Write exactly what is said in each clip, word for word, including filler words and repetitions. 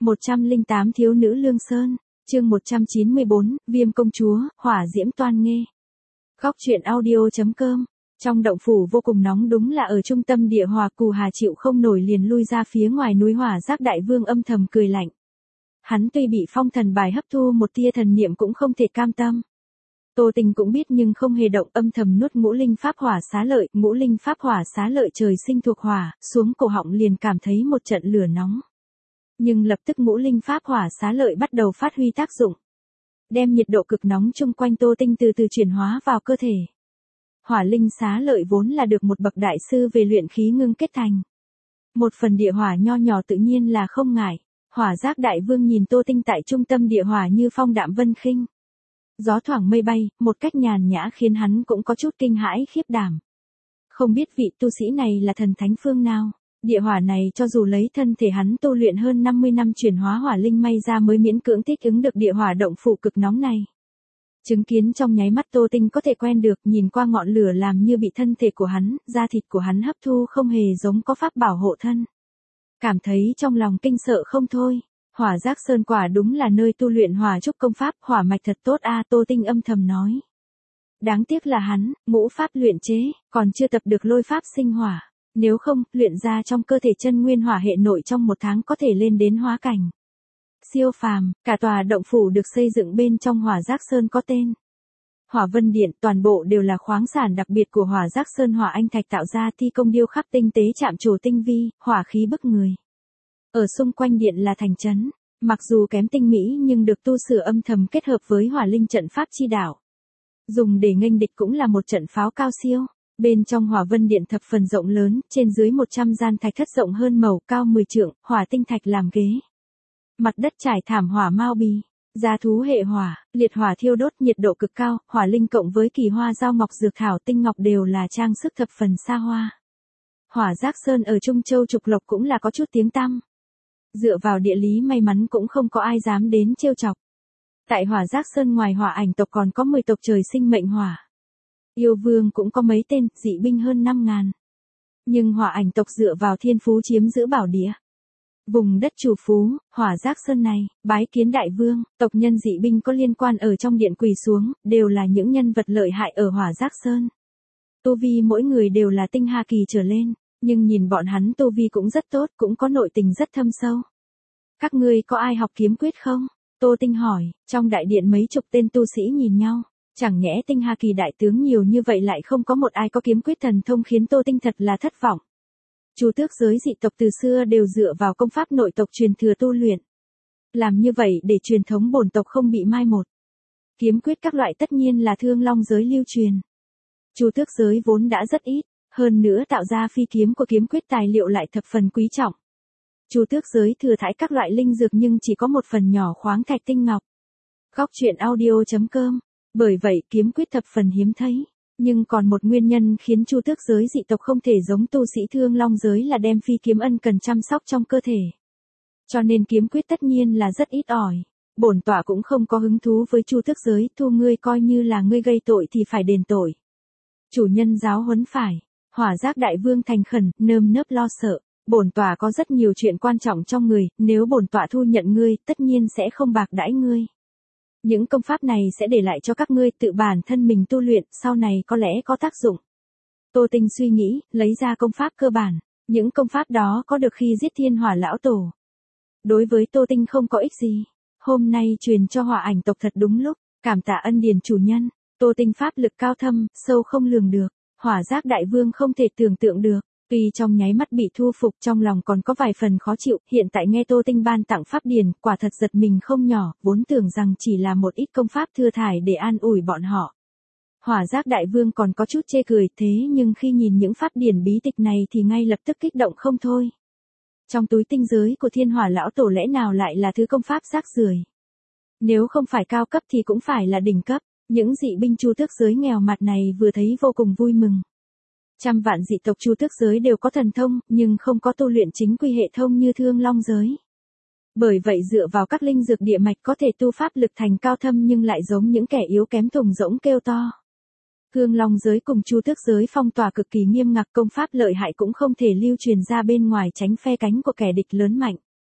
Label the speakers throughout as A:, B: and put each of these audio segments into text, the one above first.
A: một trăm lẻ tám Thiếu nữ Lương Sơn, chương một trăm chín mươi bốn, Viêm công chúa, hỏa diễm toan nghê. Góc truyện audio.com. Trong động phủ vô cùng nóng, đúng là ở trung tâm địa hỏa. Cù Hà chịu không nổi liền lui ra phía ngoài núi. Hỏa Giác đại vương âm thầm cười lạnh. Hắn tuy bị phong thần bài hấp thu một tia thần niệm cũng không thể cam tâm. Tô Tình cũng biết nhưng không hề động, âm thầm nuốt ngũ linh pháp hỏa xá lợi. Ngũ linh pháp hỏa xá lợi trời sinh thuộc hỏa, xuống cổ họng liền cảm thấy một trận lửa nóng. Nhưng lập tức ngũ linh pháp hỏa xá lợi bắt đầu phát huy tác dụng, đem nhiệt độ cực nóng chung quanh Tô Tinh từ từ chuyển hóa vào cơ thể. Hỏa linh xá lợi vốn là được một bậc đại sư về luyện khí ngưng kết thành. Một phần địa hỏa nho nhỏ tự nhiên là không ngại. Hỏa Giác đại vương nhìn Tô Tinh tại trung tâm địa hỏa như phong đạm vân khinh. Gió thoảng mây bay, một cách nhàn nhã khiến hắn cũng có chút kinh hãi khiếp đảm. Không biết vị tu sĩ này là thần thánh phương nào. Địa hỏa này cho dù lấy thân thể hắn tu luyện hơn năm mươi năm chuyển hóa hỏa linh may ra mới miễn cưỡng thích ứng được địa hỏa động phủ cực nóng này. Chứng kiến trong nháy mắt Tô Tinh có thể quen được, nhìn qua ngọn lửa làm như bị thân thể của hắn, da thịt của hắn hấp thu không hề giống có pháp bảo hộ thân. Cảm thấy trong lòng kinh sợ không thôi. Hỏa Giác Sơn quả đúng là nơi tu luyện hỏa trúc công pháp, hỏa mạch thật tốt a. Tô Tinh âm thầm nói. Đáng tiếc là hắn, ngũ pháp luyện chế, còn chưa tập được lôi pháp sinh hỏa. Nếu không, luyện ra trong cơ thể chân nguyên hỏa hệ nội trong một tháng có thể lên đến hóa cảnh. Siêu phàm. Cả tòa động phủ được xây dựng bên trong Hỏa Giác Sơn có tên Hỏa Vân Điện, toàn bộ đều là khoáng sản đặc biệt của Hỏa Giác Sơn hỏa anh thạch tạo ra, thi công điêu khắc tinh tế, chạm trổ tinh vi, hỏa khí bức người. Ở xung quanh điện là thành trấn, mặc dù kém tinh mỹ nhưng được tu sửa âm thầm kết hợp với hỏa linh trận pháp chi đạo. Dùng để nghênh địch cũng là một trận pháo cao siêu. Bên trong Hỏa Vân Điện thập phần rộng lớn, trên dưới một trăm gian thạch thất rộng hơn màu, cao mười trượng, hỏa tinh thạch làm ghế. Mặt đất trải thảm hỏa mao bì, gia thú hệ hỏa, liệt hỏa thiêu đốt, nhiệt độ cực cao, hỏa linh cộng với kỳ hoa dao ngọc dược thảo tinh ngọc đều là trang sức thập phần xa hoa. Hỏa Giác Sơn ở Trung Châu Trục Lộc cũng là có chút tiếng tăm. Dựa vào địa lý may mắn cũng không có ai dám đến trêu chọc. Tại Hỏa Giác Sơn ngoài hỏa ảnh tộc còn có mười tộc trời sinh mệnh hỏa. Yêu vương cũng có mấy tên, dị binh hơn năm ngàn. Nhưng hỏa ảnh tộc dựa vào thiên phú chiếm giữ bảo địa. Vùng đất chủ phú, Hỏa Giác Sơn này, bái kiến đại vương, tộc nhân dị binh có liên quan ở trong điện quỳ xuống, đều là những nhân vật lợi hại ở Hỏa Giác Sơn. Tu vi mỗi người đều là tinh hà kỳ trở lên, nhưng nhìn bọn hắn tu vi cũng rất tốt, cũng có nội tình rất thâm sâu. Các ngươi có ai học kiếm quyết không? Tô Tinh hỏi. Trong đại điện mấy chục tên tu sĩ nhìn nhau. Chẳng nhẽ tinh hà kỳ đại tướng nhiều như vậy lại không có một ai có kiếm quyết thần thông, khiến Tô Tinh thật là thất vọng. Chu tước giới dị tộc từ xưa đều dựa vào công pháp nội tộc truyền thừa tu luyện. Làm như vậy để truyền thống bổn tộc không bị mai một. Kiếm quyết các loại tất nhiên là thương long giới lưu truyền. Chu tước giới vốn đã rất ít, hơn nữa tạo ra phi kiếm của kiếm quyết tài liệu lại thập phần quý trọng. Chu tước giới thừa thãi các loại linh dược nhưng chỉ có một phần nhỏ khoáng thạch tinh ngọc. Góc truyện audio.com. Bởi vậy kiếm quyết thập phần hiếm thấy. Nhưng còn một nguyên nhân khiến Chu tước giới dị tộc không thể giống tu sĩ thương long giới là đem phi kiếm ân cần chăm sóc trong cơ thể. Cho nên kiếm quyết tất nhiên là rất ít ỏi. Bổn tọa cũng không có hứng thú với Chu tước giới, thu ngươi coi như là ngươi gây tội thì phải đền tội. Chủ nhân giáo huấn phải. Hỏa Giác đại vương thành khẩn, nơm nớp lo sợ. Bổn tọa có rất nhiều chuyện quan trọng trong người, nếu bổn tọa thu nhận ngươi, tất nhiên sẽ không bạc đãi ngươi. Những công pháp này sẽ để lại cho các ngươi tự bản thân mình tu luyện, sau này có lẽ có tác dụng. Tô Tinh suy nghĩ, lấy ra công pháp cơ bản. Những công pháp đó có được khi giết thiên hỏa lão tổ. Đối với Tô Tinh không có ích gì. Hôm nay truyền cho hỏa ảnh tộc thật đúng lúc, cảm tạ ân điển chủ nhân. Tô Tinh pháp lực cao thâm, sâu không lường được. Hỏa Giác đại vương không thể tưởng tượng được. Tuy trong nháy mắt bị thu phục, trong lòng còn có vài phần khó chịu, hiện tại nghe Tô Tinh ban tặng pháp điển, quả thật giật mình không nhỏ, vốn tưởng rằng chỉ là một ít công pháp thừa thải để an ủi bọn họ. Hỏa Giác đại vương còn có chút chê cười, thế nhưng khi nhìn những pháp điển bí tịch này thì ngay lập tức kích động không thôi. Trong túi tinh giới của thiên hỏa lão tổ lẽ nào lại là thứ công pháp rác rưởi? Nếu không phải cao cấp thì cũng phải là đỉnh cấp. Những dị binh Chu tước giới nghèo mặt này vừa thấy vô cùng vui mừng. Trăm vạn dị tộc Chu tước giới đều có thần thông, nhưng không có tu luyện chính quy hệ thông như thương long giới. Bởi vậy dựa vào các linh dược địa mạch có thể tu pháp lực thành cao thâm nhưng lại giống những kẻ yếu kém thùng rỗng kêu to. Thương long giới cùng Chu tước giới phong tỏa cực kỳ nghiêm ngặt, công pháp lợi hại cũng không thể lưu truyền ra bên ngoài, tránh phe cánh của kẻ địch lớn mạnh.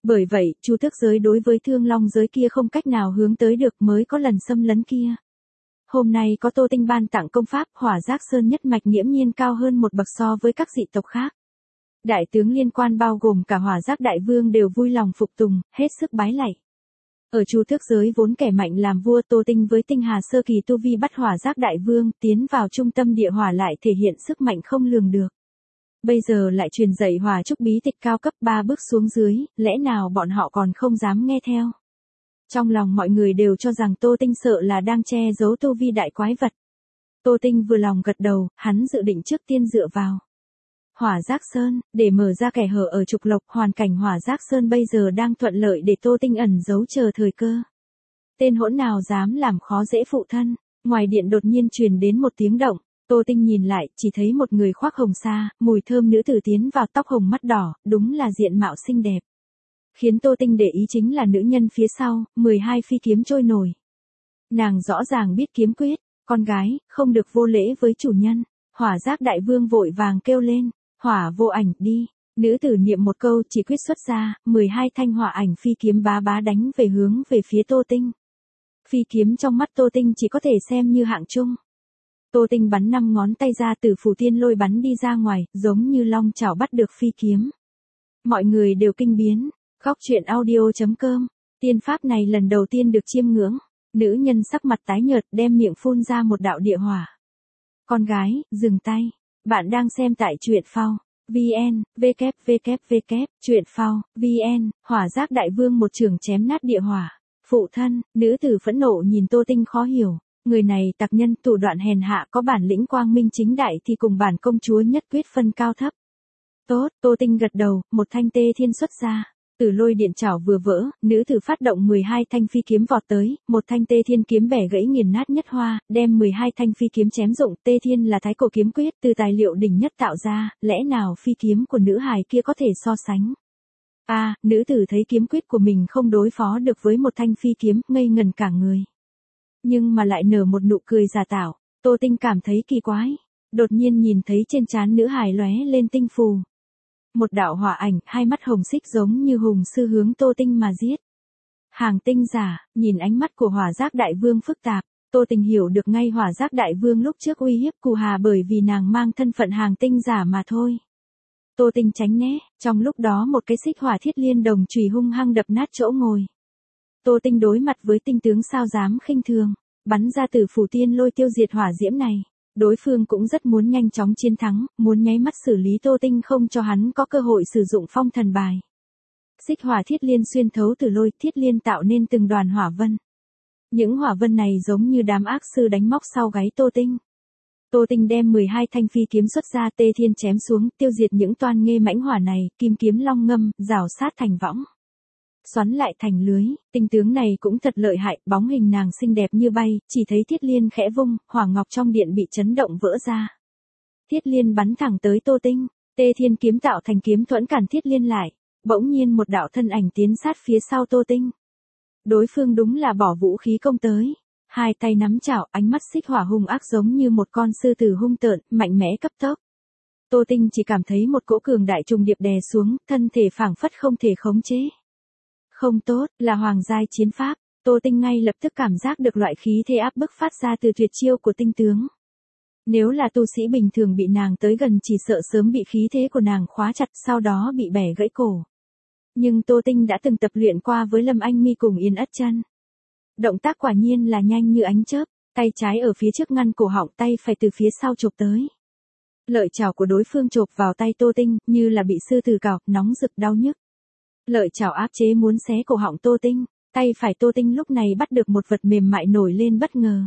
A: Bởi vậy, chu tước giới đối với thương long giới kia không cách nào hướng tới được mới có lần xâm lấn kia. Hôm nay có Tô Tinh ban tặng công pháp Hỏa Giác Sơn nhất mạch nghiễm nhiên cao hơn một bậc so với các dị tộc khác. Đại tướng liên quan bao gồm cả Hỏa Giác Đại Vương đều vui lòng phục tùng, hết sức bái lạy. Ở chu tước giới vốn kẻ mạnh làm vua, Tô Tinh với tinh hà sơ kỳ tu vi bắt Hỏa Giác Đại Vương tiến vào trung tâm địa hỏa lại thể hiện sức mạnh không lường được. Bây giờ lại truyền dạy hỏa trúc bí tịch cao cấp ba bước xuống dưới, lẽ nào bọn họ còn không dám nghe theo. Trong lòng mọi người đều cho rằng Tô Tinh sợ là đang che giấu tu vi đại quái vật. Tô Tinh vừa lòng gật đầu, hắn dự định trước tiên dựa vào Hỏa Giác Sơn, để mở ra kẻ hở ở trục lộc. Hoàn cảnh Hỏa Giác Sơn bây giờ đang thuận lợi để Tô Tinh ẩn giấu chờ thời cơ. Tên hỗn nào dám làm khó dễ phụ thân. Ngoài điện đột nhiên truyền đến một tiếng động. Tô Tinh nhìn lại, chỉ thấy một người khoác hồng sa, mùi thơm nữ tử tiến vào, tóc hồng mắt đỏ, đúng là diện mạo xinh đẹp. Khiến Tô Tinh để ý chính là nữ nhân phía sau, mười hai phi kiếm trôi nổi. Nàng rõ ràng biết kiếm quyết, con gái, không được vô lễ với chủ nhân. Hỏa Giác Đại Vương vội vàng kêu lên, Hỏa Vô Ảnh, đi. Nữ tử niệm một câu chỉ quyết xuất ra, mười hai thanh hỏa ảnh phi kiếm bá bá đánh về hướng về phía Tô Tinh. Phi kiếm trong mắt Tô Tinh chỉ có thể xem như hạng trung. Tô Tinh bắn năm ngón tay ra, từ phủ tiên lôi bắn đi ra ngoài, giống như long chảo bắt được phi kiếm. Mọi người đều kinh biến. Góc truyện audio chấm com. Tiên pháp này lần đầu tiên được chiêm ngưỡng. Nữ nhân sắc mặt tái nhợt đem miệng phun ra một đạo địa hỏa. Con gái, dừng tay. Bạn đang xem tại truyện phao. vn, www, truyện phao, vn, Hỏa Giác Đại Vương một chưởng chém nát địa hỏa. Phụ thân, nữ tử phẫn nộ nhìn Tô Tinh khó hiểu. Người này tặc nhân, thủ đoạn hèn hạ, có bản lĩnh quang minh chính đại thì cùng bản công chúa nhất quyết phân cao thấp. Tốt, Tô Tinh gật đầu, một thanh tê thiên xuất ra. Tử lôi điện chảo vừa vỡ, nữ tử phát động mười hai thanh phi kiếm vọt tới, một thanh tê thiên kiếm bẻ gãy nghiền nát nhất hoa, đem mười hai thanh phi kiếm chém rụng. Tê thiên là thái cổ kiếm quyết từ tài liệu đỉnh nhất tạo ra, lẽ nào phi kiếm của nữ hài kia có thể so sánh. A, à, nữ tử thấy kiếm quyết của mình không đối phó được với một thanh phi kiếm, ngây ngần cả người. Nhưng mà lại nở một nụ cười giả tạo. Tô Tinh cảm thấy kỳ quái. Đột nhiên nhìn thấy trên trán nữ hài lóe lên tinh phù. Một đạo hỏa ảnh, hai mắt hồng xích giống như hùng sư hướng Tô Tinh mà giết. Hàng tinh giả, nhìn ánh mắt của Hỏa Giác Đại Vương phức tạp, Tô Tinh hiểu được ngay Hỏa Giác Đại Vương lúc trước uy hiếp Cù Hà bởi vì nàng mang thân phận hàng tinh giả mà thôi. Tô Tinh tránh né, trong lúc đó một cái xích hỏa thiết liên đồng chùy hung hăng đập nát chỗ ngồi. Tô Tinh đối mặt với tinh tướng sao dám khinh thường, bắn ra từ phủ tiên lôi tiêu diệt hỏa diễm này. Đối phương cũng rất muốn nhanh chóng chiến thắng, muốn nháy mắt xử lý Tô Tinh không cho hắn có cơ hội sử dụng phong thần bài. Xích hỏa thiết liên xuyên thấu từ lôi, thiết liên tạo nên từng đoàn hỏa vân. Những hỏa vân này giống như đám ác sư đánh móc sau gáy Tô Tinh. Tô Tinh đem mười hai thanh phi kiếm xuất ra, tê thiên chém xuống, tiêu diệt những toan nghê mãnh hỏa này, kim kiếm long ngâm, rào sát thành võng. Xoắn lại thành lưới, tinh tướng này cũng thật lợi hại, bóng hình nàng xinh đẹp như bay, chỉ thấy thiết liên khẽ vung, hỏa ngọc trong điện bị chấn động vỡ ra. Thiết liên bắn thẳng tới Tô Tinh, tê thiên kiếm tạo thành kiếm thuẫn cản thiết liên lại, bỗng nhiên một đạo thân ảnh tiến sát phía sau Tô Tinh. Đối phương đúng là bỏ vũ khí công tới, hai tay nắm chảo, ánh mắt xích hỏa hung ác giống như một con sư tử hung tợn, mạnh mẽ cấp tốc. Tô Tinh chỉ cảm thấy một cỗ cường đại trùng điệp đè xuống, thân thể phảng phất không thể khống chế. Không tốt, là hoàng giai chiến pháp. Tô Tinh ngay lập tức cảm giác được loại khí thế áp bức phát ra từ tuyệt chiêu của tinh tướng. Nếu là tu sĩ bình thường bị nàng tới gần chỉ sợ sớm bị khí thế của nàng khóa chặt, sau đó bị bẻ gãy cổ. Nhưng Tô Tinh đã từng tập luyện qua với Lâm Anh Mi cùng Yên Ất Chân. Động tác quả nhiên là nhanh như ánh chớp, tay trái ở phía trước ngăn cổ họng, tay phải từ phía sau chộp tới. Lợi chảo của đối phương chộp vào tay Tô Tinh, như là bị sư tử cào, nóng rực đau nhức. Lợi chảo áp chế muốn xé cổ họng Tô Tinh, tay phải Tô Tinh lúc này bắt được một vật mềm mại nổi lên bất ngờ.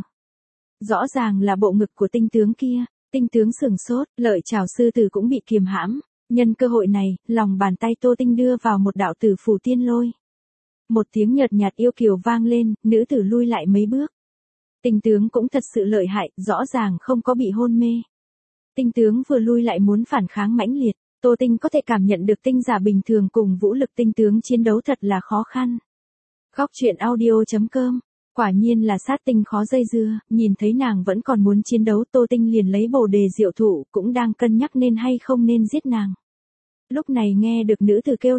A: Rõ ràng là bộ ngực của tinh tướng kia, tinh tướng sửng sốt, lợi chảo sư tử cũng bị kiềm hãm. Nhân cơ hội này, lòng bàn tay Tô Tinh đưa vào một đạo tử phủ tiên lôi. Một tiếng nhợt nhạt yêu kiều vang lên, nữ tử lui lại mấy bước. Tinh tướng cũng thật sự lợi hại, rõ ràng không có bị hôn mê. Tinh tướng vừa lui lại muốn phản kháng mãnh liệt, Tô Tinh có thể cảm nhận được tinh giả bình thường cùng vũ lực tinh tướng chiến đấu thật là khó khăn. Góc truyện audio chấm com, quả nhiên là sát tinh khó dây dưa, nhìn thấy nàng vẫn còn muốn chiến đấu, Tô Tinh liền lấy bồ đề diệu thụ, cũng đang cân nhắc nên hay không nên giết nàng. Lúc này nghe được nữ tử kêu lên,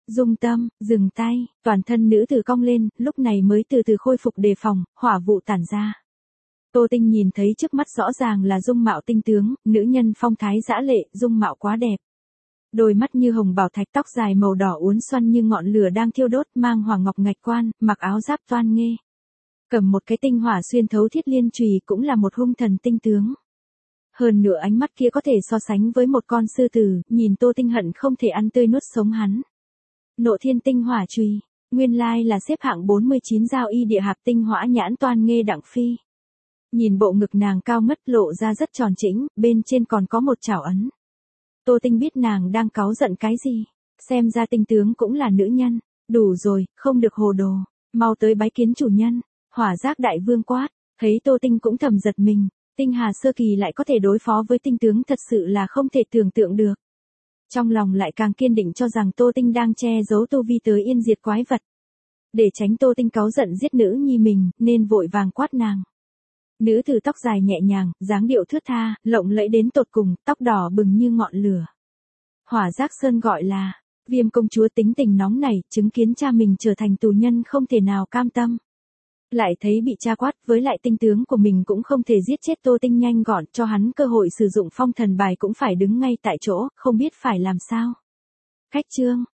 A: Dung Tâm, dừng tay, toàn thân nữ tử cong lên, lúc này mới từ từ khôi phục đề phòng, hỏa vụ tản ra. Tô Tinh nhìn thấy trước mắt rõ ràng là dung mạo tinh tướng, nữ nhân phong thái dã lệ, dung mạo quá đẹp. Đôi mắt như hồng bảo thạch, tóc dài màu đỏ uốn xoăn như ngọn lửa đang thiêu đốt, mang hoàng ngọc ngạch quan, mặc áo giáp toan nghê. Cầm một cái tinh hỏa xuyên thấu thiết liên chùy, cũng là một hung thần tinh tướng. Hơn nữa ánh mắt kia có thể so sánh với một con sư tử, nhìn Tô Tinh hận không thể ăn tươi nuốt sống hắn. Nộ thiên tinh hỏa chùy, nguyên lai là xếp hạng bốn mươi chín giao y địa hạp tinh hỏa nhãn toan nghê đặng phi. Nhìn bộ ngực nàng cao ngất lộ ra rất tròn chỉnh, bên trên còn có một chảo ấn. Tô Tinh biết nàng đang cáu giận cái gì, xem ra tinh tướng cũng là nữ nhân, đủ rồi, không được hồ đồ, mau tới bái kiến chủ nhân. Hỏa Giác đại vương quát, thấy Tô Tinh cũng thầm giật mình, tinh hà sơ kỳ lại có thể đối phó với tinh tướng thật sự là không thể tưởng tượng được. Trong lòng lại càng kiên định cho rằng Tô Tinh đang che giấu tu vi tới yên diệt quái vật. Để tránh Tô Tinh cáu giận giết nữ nhi mình, nên vội vàng quát nàng. Nữ tử tóc dài nhẹ nhàng, dáng điệu thướt tha, lộng lẫy đến tột cùng, tóc đỏ bừng như ngọn lửa. Hỏa Giác Sơn gọi là, Viêm công chúa tính tình nóng nảy, chứng kiến cha mình trở thành tù nhân không thể nào cam tâm. Lại thấy bị cha quát, với lại tinh tướng của mình cũng không thể giết chết Tô Tinh nhanh gọn, cho hắn cơ hội sử dụng phong thần bài cũng phải đứng ngay tại chỗ, không biết phải làm sao. Khách chương,